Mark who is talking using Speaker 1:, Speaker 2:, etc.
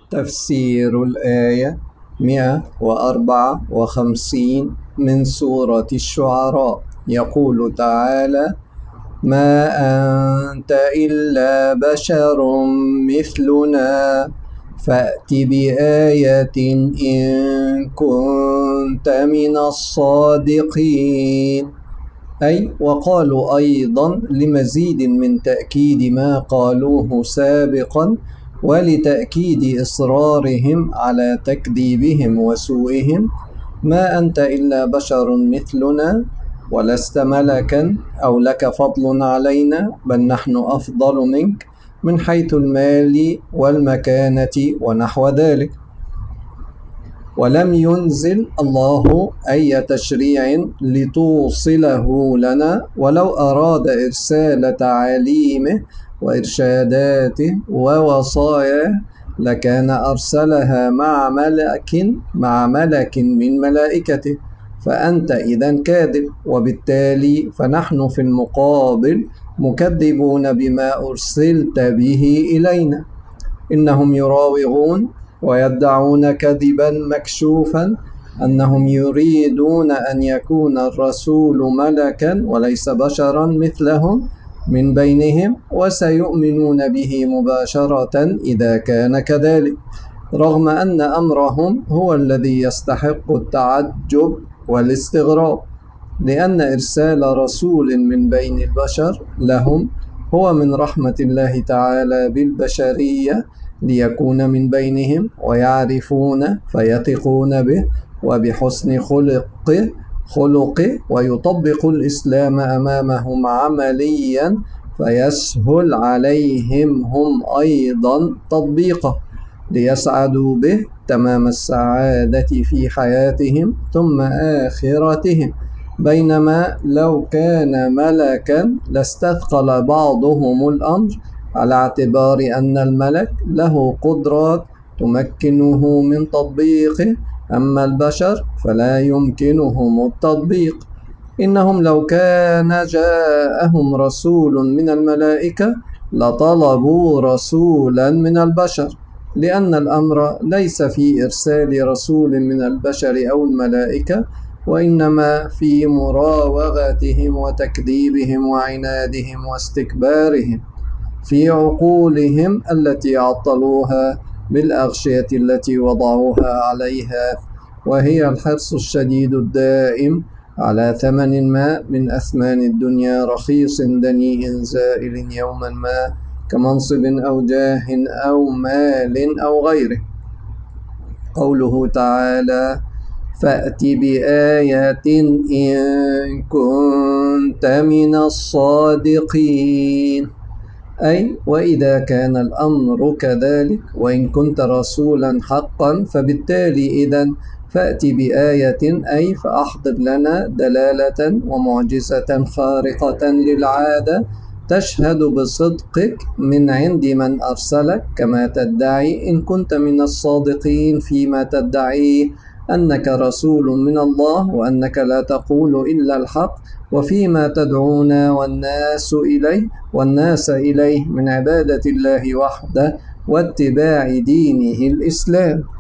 Speaker 1: تفسير الآية 154 من سورة الشعراء. يقول تعالى: ما أنت إلا بشر مثلنا فأت بآية إن كنت من الصادقين. أي وقالوا أيضا لمزيد من تأكيد ما قالوه سابقا، ولتأكيد إصرارهم على تكذيبهم وسوءهم: ما أنت إلا بشر مثلنا، ولست ملكا أو لك فضل علينا، بل نحن أفضل منك من حيث المال والمكانة ونحو ذلك. ولم ينزل الله أي تشريع لتوصله لنا، ولو أراد إرسال تعاليمه وإرشاداته ووصاياه لكان أرسلها مع ملك من ملائكته، فأنت إذن كاذب، وبالتالي فنحن في المقابل مكذبون بما أرسلت به إلينا. إنهم يراوغون ويدعون كذبا مكشوفا أنهم يريدون أن يكون الرسول ملكا وليس بشرا مثلهم من بينهم، وسيؤمنون به مباشرة إذا كان كذلك، رغم أن أمرهم هو الذي يستحق التعجب والاستغراب، لأن إرسال رسول من بين البشر لهم هو من رحمة الله تعالى بالبشرية، ليكون من بينهم ويعرفون فيثقون به وبحسن خلقه ويطبق الإسلام أمامهم عمليا، فيسهل عليهم هم أيضا تطبيقه، ليسعدوا به تمام السعادة في حياتهم ثم آخرتهم. بينما لو كان ملكا لاستثقل بعضهم الأمر، على اعتبار أن الملك له قدرات تمكنه من تطبيقه، أما البشر فلا يمكنهم التطبيق. إنهم لو كان جاءهم رسول من الملائكة لطلبوا رسولا من البشر، لأن الأمر ليس في إرسال رسول من البشر أو الملائكة، وإنما في مراوغتهم وتكذيبهم وعنادهم واستكبارهم في عقولهم التي عطلوها بالأغشية التي وضعوها عليها، وهي الحرص الشديد الدائم على ثمن ما من أثمان الدنيا رخيص دنيء زائل يوما ما، كمنصب أو جاه أو مال أو غيره. قوله تعالى: فأت بآية إن كنت من الصادقين، أي وإذا كان الأمر كذلك وإن كنت رسولا حقا، فبالتالي إذن فأت بآية، أي فأحضر لنا دلالة ومعجزة خارقة للعادة تشهد بصدقك من عند من أرسلك، كما تدعي إن كنت من الصادقين فيما تدعيه أنك رسول من الله وأنك لا تقول إلا الحق، وفيما تدعونا والناس إليه من عبادة الله وحده واتباع دينه الإسلام.